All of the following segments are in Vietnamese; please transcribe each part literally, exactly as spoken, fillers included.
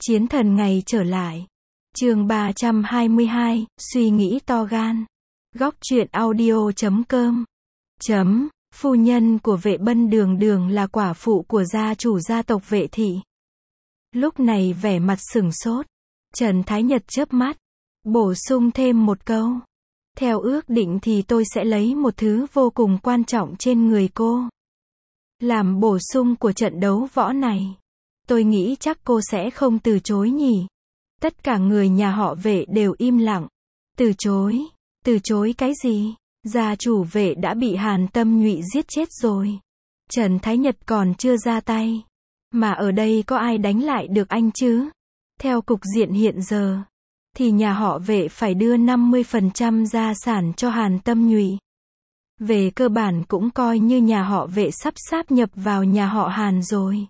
Chiến thần ngày trở lại. Chương ba trăm hai mươi hai, suy nghĩ to gan. Góc truyện audio chấm com. Chấm, phu nhân của Vệ Bân đường đường là quả phụ của gia chủ gia tộc Vệ thị. Lúc này vẻ mặt sửng sốt. Trần Thái Nhật chớp mắt, bổ sung thêm một câu. Theo ước định thì tôi sẽ lấy một thứ vô cùng quan trọng trên người cô. Làm bổ sung của trận đấu võ này. Tôi nghĩ chắc cô sẽ không từ chối nhỉ. Tất cả người nhà họ Vệ đều im lặng. Từ chối? Từ chối cái gì? Gia chủ Vệ đã bị Hàn Tâm Nhụy giết chết rồi. Trần Thái Nhật còn chưa ra tay. Mà ở đây có ai đánh lại được anh chứ? Theo cục diện hiện giờ, thì nhà họ Vệ phải đưa năm mươi phần trăm gia sản cho Hàn Tâm Nhụy. Về cơ bản cũng coi như nhà họ Vệ sắp sáp nhập vào nhà họ Hàn rồi.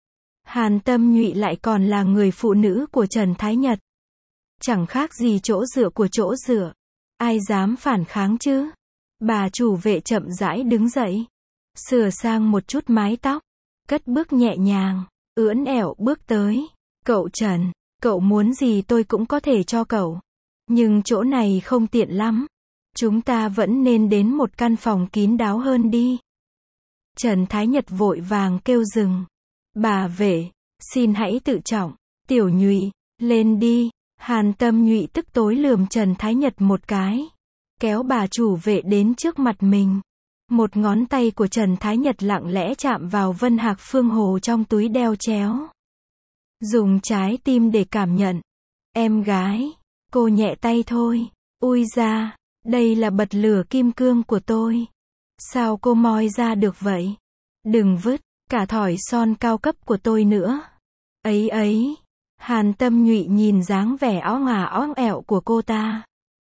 Hàn Tâm Nhụy lại còn là người phụ nữ của Trần Thái Nhật. Chẳng khác gì chỗ dựa của chỗ dựa. Ai dám phản kháng chứ? Bà chủ Vệ chậm rãi đứng dậy. Sửa sang một chút mái tóc. Cất bước nhẹ nhàng, ưỡn ẻo bước tới. Cậu Trần, cậu muốn gì tôi cũng có thể cho cậu. Nhưng chỗ này không tiện lắm. Chúng ta vẫn nên đến một căn phòng kín đáo hơn đi. Trần Thái Nhật vội vàng kêu dừng. Bà Vệ, xin hãy tự trọng. Tiểu Nhụy, lên đi. Hàn Tâm Nhụy tức tối lườm Trần Thái Nhật một cái. Kéo bà chủ Vệ đến trước mặt mình. Một ngón tay của Trần Thái Nhật lặng lẽ chạm vào Vân Hạc Phương Hồ trong túi đeo chéo. Dùng trái tim để cảm nhận. Em gái, cô nhẹ tay thôi. Ui da, đây là bật lửa kim cương của tôi. Sao cô moi ra được vậy? Đừng vứt, cả thỏi son cao cấp của tôi nữa. Ấy ấy, Hàn Tâm Nhụy nhìn dáng vẻ ó ngà ó ẹo của cô ta.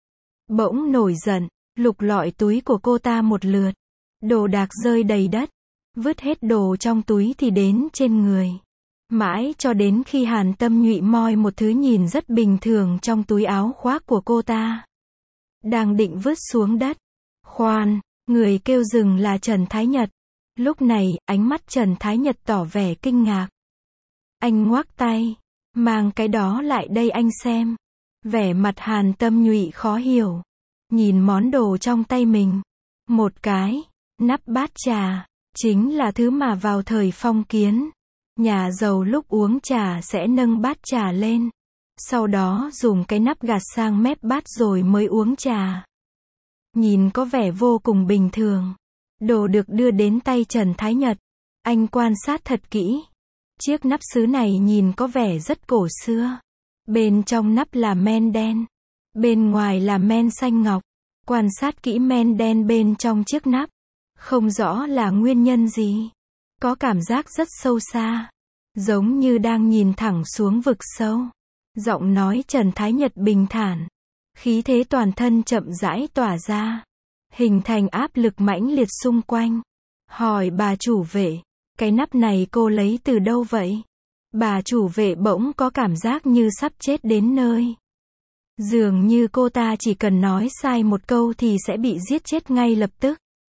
Bỗng nổi giận, lục lọi túi của cô ta một lượt. Đồ đạc rơi đầy đất. Vứt hết đồ trong túi thì đến trên người. Mãi cho đến khi Hàn Tâm Nhụy moi một thứ nhìn rất bình thường trong túi áo khoác của cô ta. Đang định vứt xuống đất. Khoan, người kêu dừng là Trần Thái Nhật. Lúc này, ánh mắt Trần Thái Nhật tỏ vẻ kinh ngạc. Anh ngoác tay. Mang cái đó lại đây anh xem. Vẻ mặt Hàn Tâm Nhụy khó hiểu. Nhìn món đồ trong tay mình. Một cái, nắp bát trà. Chính là thứ mà vào thời phong kiến. Nhà giàu lúc uống trà sẽ nâng bát trà lên. Sau đó dùng cái nắp gạt sang mép bát rồi mới uống trà. Nhìn có vẻ vô cùng bình thường. Đồ được đưa đến tay Trần Thái Nhật. Anh quan sát thật kỹ. Chiếc nắp sứ này nhìn có vẻ rất cổ xưa. Bên trong nắp là men đen. Bên ngoài là men xanh ngọc. Quan sát kỹ men đen bên trong chiếc nắp. Không rõ là nguyên nhân gì. Có cảm giác rất sâu xa. Giống như đang nhìn thẳng xuống vực sâu. Giọng nói Trần Thái Nhật bình thản. Khí thế toàn thân chậm rãi tỏa ra. Hình thành áp lực mãnh liệt xung quanh. Hỏi bà chủ Vệ. Cái nắp này cô lấy từ đâu vậy? Bà chủ Vệ bỗng có cảm giác như sắp chết đến nơi. Dường như cô ta chỉ cần nói sai một câu thì sẽ bị giết chết ngay lập tức.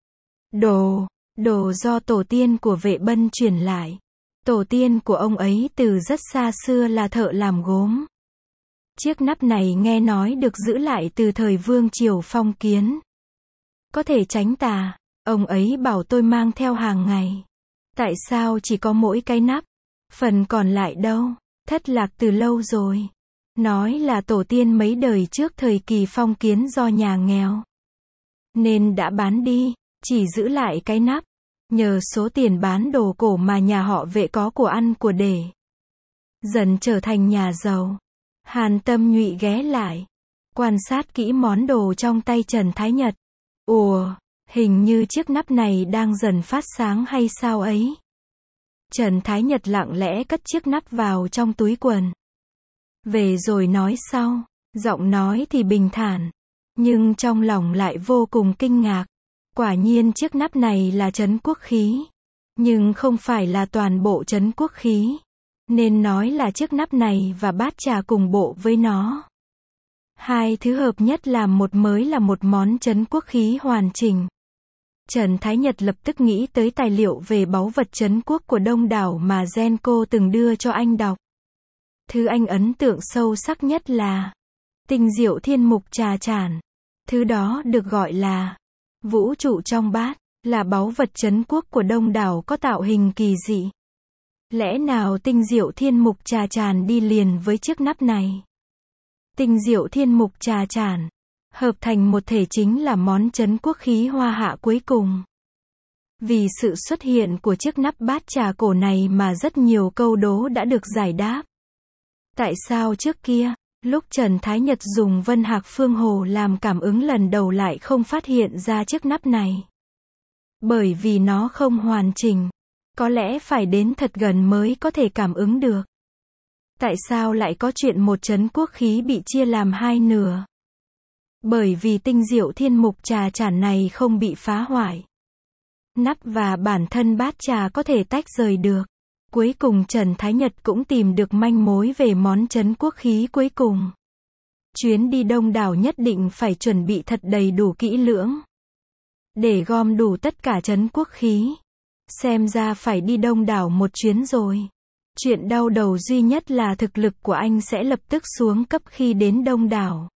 Đồ, đồ do tổ tiên của Vệ Bân truyền lại. Tổ tiên của ông ấy từ rất xa xưa là thợ làm gốm. Chiếc nắp này nghe nói được giữ lại từ thời Vương Triều phong kiến. Có thể tránh tà, ông ấy bảo tôi mang theo hàng ngày. Tại sao chỉ có mỗi cái nắp? Phần còn lại đâu? Thất lạc từ lâu rồi. Nói là tổ tiên mấy đời trước thời kỳ phong kiến do nhà nghèo. Nên đã bán đi, chỉ giữ lại cái nắp. Nhờ số tiền bán đồ cổ mà nhà họ Vệ có của ăn của để. Dần trở thành nhà giàu. Hàn Tâm Nhụy ghé lại. Quan sát kỹ món đồ trong tay Trần Thái Nhật. Ủa, hình như chiếc nắp này đang dần phát sáng hay sao ấy? Trần Thái Nhật lặng lẽ cất chiếc nắp vào trong túi quần. Về rồi nói sau. Giọng nói thì bình thản. Nhưng trong lòng lại vô cùng kinh ngạc. Quả nhiên chiếc nắp này là trấn quốc khí. Nhưng không phải là toàn bộ trấn quốc khí. Nên nói là chiếc nắp này và bát trà cùng bộ với nó. Hai thứ hợp nhất làm một mới là một món trấn quốc khí hoàn chỉnh. Trần Thái Nhật lập tức nghĩ tới tài liệu về báu vật trấn quốc của Đông đảo mà Genco từng đưa cho anh đọc. Thứ anh ấn tượng sâu sắc nhất là tinh diệu thiên mục trà chản. Thứ đó được gọi là vũ trụ trong bát, là báu vật trấn quốc của Đông đảo có tạo hình kỳ dị. Lẽ nào tinh diệu thiên mục trà chản đi liền với chiếc nắp này? Tinh diệu thiên mục trà chản hợp thành một thể chính là món trấn quốc khí hoa hạ cuối cùng. Vì sự xuất hiện của chiếc nắp bát trà cổ này mà rất nhiều câu đố đã được giải đáp. Tại sao trước kia, lúc Trần Thái Nhật dùng Vân Hạc Phương Hồ làm cảm ứng lần đầu lại không phát hiện ra chiếc nắp này? Bởi vì nó không hoàn chỉnh. Có lẽ phải đến thật gần mới có thể cảm ứng được. Tại sao lại có chuyện một trấn quốc khí bị chia làm hai nửa? Bởi vì tinh diệu thiên mục trà chản này không bị phá hoại. Nắp và bản thân bát trà có thể tách rời được. Cuối cùng Trần Thái Nhật cũng tìm được manh mối về món trấn quốc khí cuối cùng. Chuyến đi Đông đảo nhất định phải chuẩn bị thật đầy đủ kỹ lưỡng. Để gom đủ tất cả trấn quốc khí. Xem ra phải đi Đông đảo một chuyến rồi. Chuyện đau đầu duy nhất là thực lực của anh sẽ lập tức xuống cấp khi đến Đông đảo.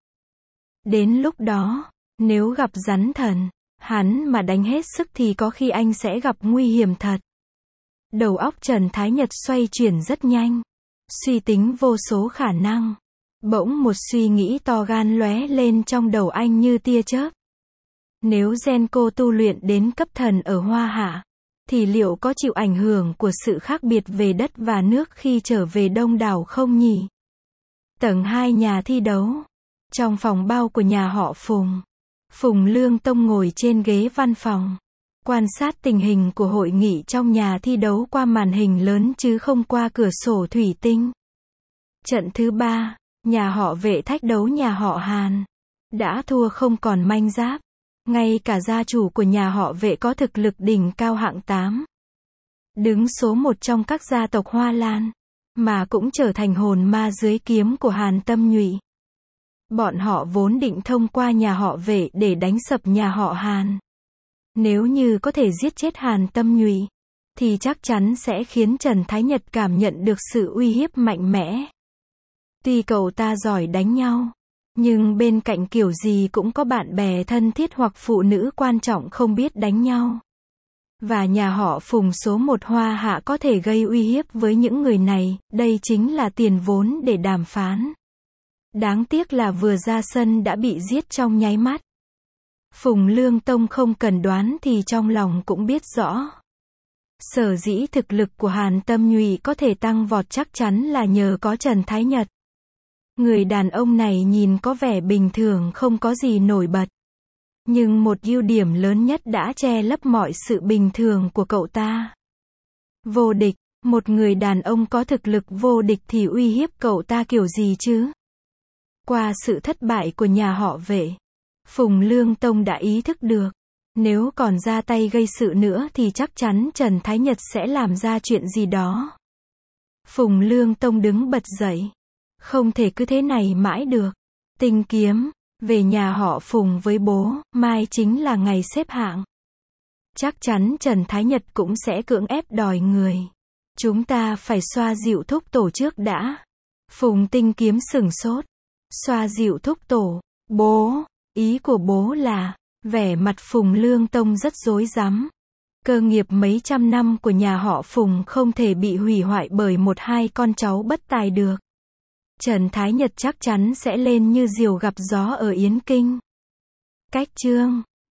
Đến lúc đó, nếu gặp rắn thần, hắn mà đánh hết sức thì có khi anh sẽ gặp nguy hiểm thật. Đầu óc Trần Thái Nhật xoay chuyển rất nhanh. Suy tính vô số khả năng. Bỗng một suy nghĩ to gan lóe lên trong đầu anh như tia chớp. Nếu Genco tu luyện đến cấp thần ở Hoa Hạ, thì liệu có chịu ảnh hưởng của sự khác biệt về đất và nước khi trở về Đông đảo không nhỉ? Tầng hai nhà thi đấu. Trong phòng bao của nhà họ Phùng. Phùng Lương Tông ngồi trên ghế văn phòng. Quan sát tình hình của hội nghị trong nhà thi đấu qua màn hình lớn chứ không qua cửa sổ thủy tinh. Trận thứ ba, nhà họ Vệ thách đấu nhà họ Hàn. Đã thua không còn manh giáp. Ngay cả gia chủ của nhà họ Vệ có thực lực đỉnh cao hạng tám. Đứng số một trong các gia tộc Hoa Lan. Mà cũng trở thành hồn ma dưới kiếm của Hàn Tâm Nhụy. Bọn họ vốn định thông qua nhà họ Vệ để đánh sập nhà họ Hàn. Nếu như có thể giết chết Hàn Tâm Nhụy, thì chắc chắn sẽ khiến Trần Thái Nhật cảm nhận được sự uy hiếp mạnh mẽ. Tuy cậu ta giỏi đánh nhau, nhưng bên cạnh kiểu gì cũng có bạn bè thân thiết hoặc phụ nữ quan trọng không biết đánh nhau. Và nhà họ Phùng số một Hoa Hạ có thể gây uy hiếp với những người này, đây chính là tiền vốn để đàm phán. Đáng tiếc là vừa ra sân đã bị giết trong nháy mắt. Phùng Lương Tông không cần đoán thì trong lòng cũng biết rõ. Sở dĩ thực lực của Hàn Tâm Nhụy có thể tăng vọt chắc chắn là nhờ có Trần Thái Nhật. Người đàn ông này nhìn có vẻ bình thường không có gì nổi bật. Nhưng một ưu điểm lớn nhất đã che lấp mọi sự bình thường của cậu ta. Vô địch, một người đàn ông có thực lực vô địch thì uy hiếp cậu ta kiểu gì chứ? Qua sự thất bại của nhà họ Vệ, Phùng Lương Tông đã ý thức được. Nếu còn ra tay gây sự nữa thì chắc chắn Trần Thái Nhật sẽ làm ra chuyện gì đó. Phùng Lương Tông đứng bật dậy. Không thể cứ thế này mãi được. Tinh kiếm, về nhà họ Phùng với bố, mai chính là ngày xếp hạng. Chắc chắn Trần Thái Nhật cũng sẽ cưỡng ép đòi người. Chúng ta phải xoa dịu thúc tổ trước đã. Phùng Tinh kiếm sửng sốt. Xoa dịu thúc tổ, bố, ý của bố là, vẻ mặt Phùng Lương Tông rất rối rắm. Cơ nghiệp mấy trăm năm của nhà họ Phùng không thể bị hủy hoại bởi một hai con cháu bất tài được. Trần Thái Nhật chắc chắn sẽ lên như diều gặp gió ở Yến Kinh. Cách chương